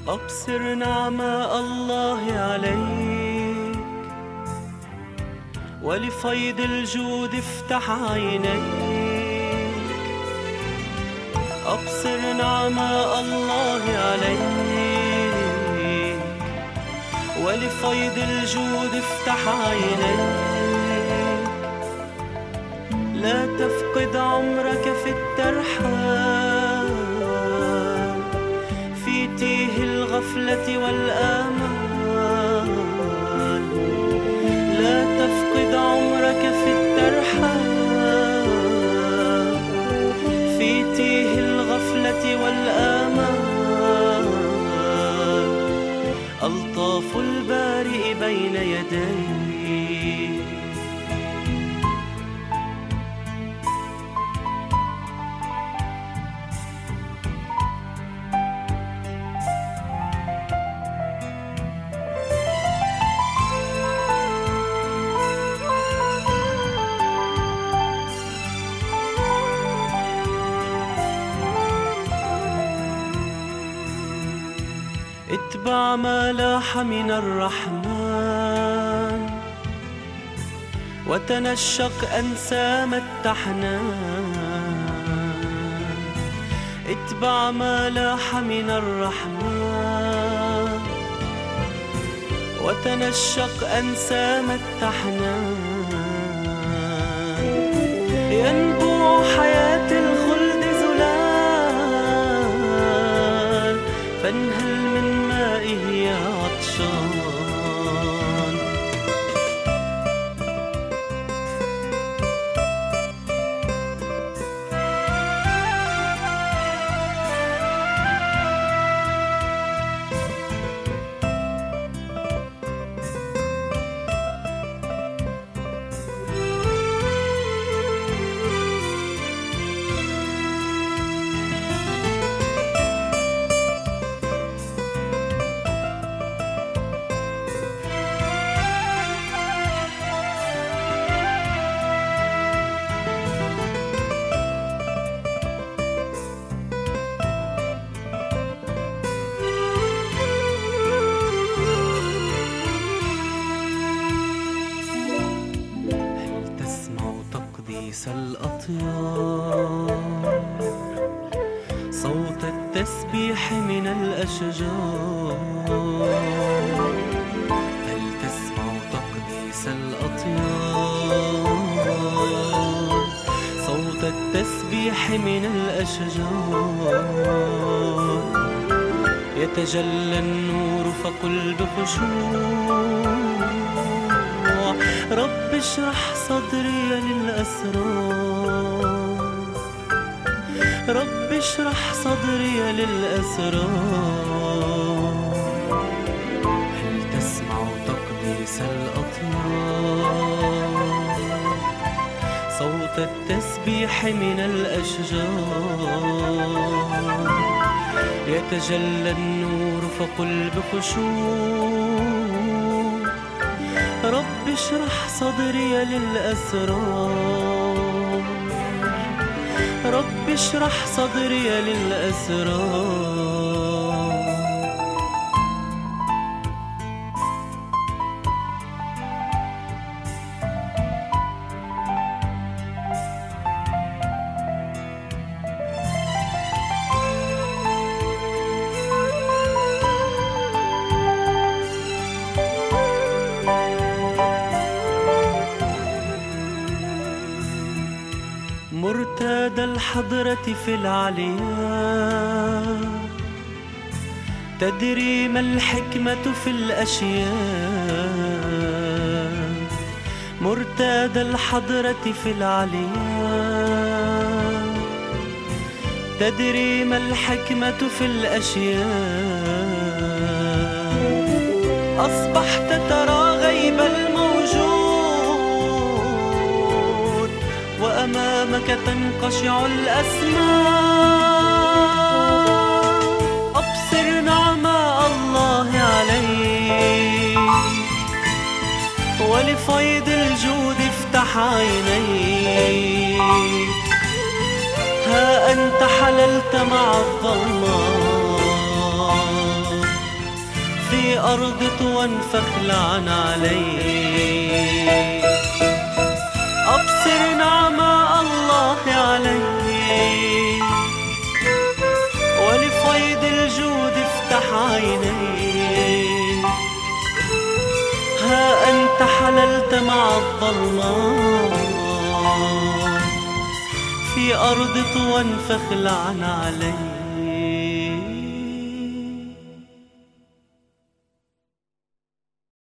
أبصر نعماء الله عليك، ولفيض الجود افتح عينيك. أبصر نعماء الله عليك، ولفيض الجود افتح عينيك. لا تفقد عمرك في الترحال، في تيه الغفلة والآمال. لا تفقد عمرك في الترحال، في تيه الغفلة والآمال. ألطاف البارئ بين يديه. اتبع ما لاح من الرحمن، وتنشق أنسام التحنان. اتبع ما لاح من الرحمن، وتنشق أنسام التحنان. ينبوع حياة الخلد زلال، فانهل من مائه يا عطشان. الأطيار، صوت التسبيح من الأشجار. هل تسمع تقديس الأطيار، صوت التسبيح من الأشجار. يتجلى النور فقل بخشوع، رب اشرح صدري للأسرار. رب اشرح صدري للأسرار. هل تسمع تقديس الأطيار، صوت التسبيح من الأشجار. يتجلى النور فقل بخشوع، رب اشرح صدري للأسرار. رب اشرح صدري للأسرار. مرتاد الحضرة في العليا، تدري ما الحكمة في الأشياء. مرتاد الحضرة في العليا، تدري ما الحكمة في الأشياء. أصبحت ترى غيب الموجود، وأمامك تنقشع الأسماء. أبصر نعماء الله عليك، ولفيض الجود افتح عينيك. ها أنت حللت مع الظلام، في أرض وانفخ لعن عليك. أبصر نعماء الله عليك، ولفيض الجود افتح عينيك. ها أنت حللت مع الظلمات في أرض وانفخ لعن عليك.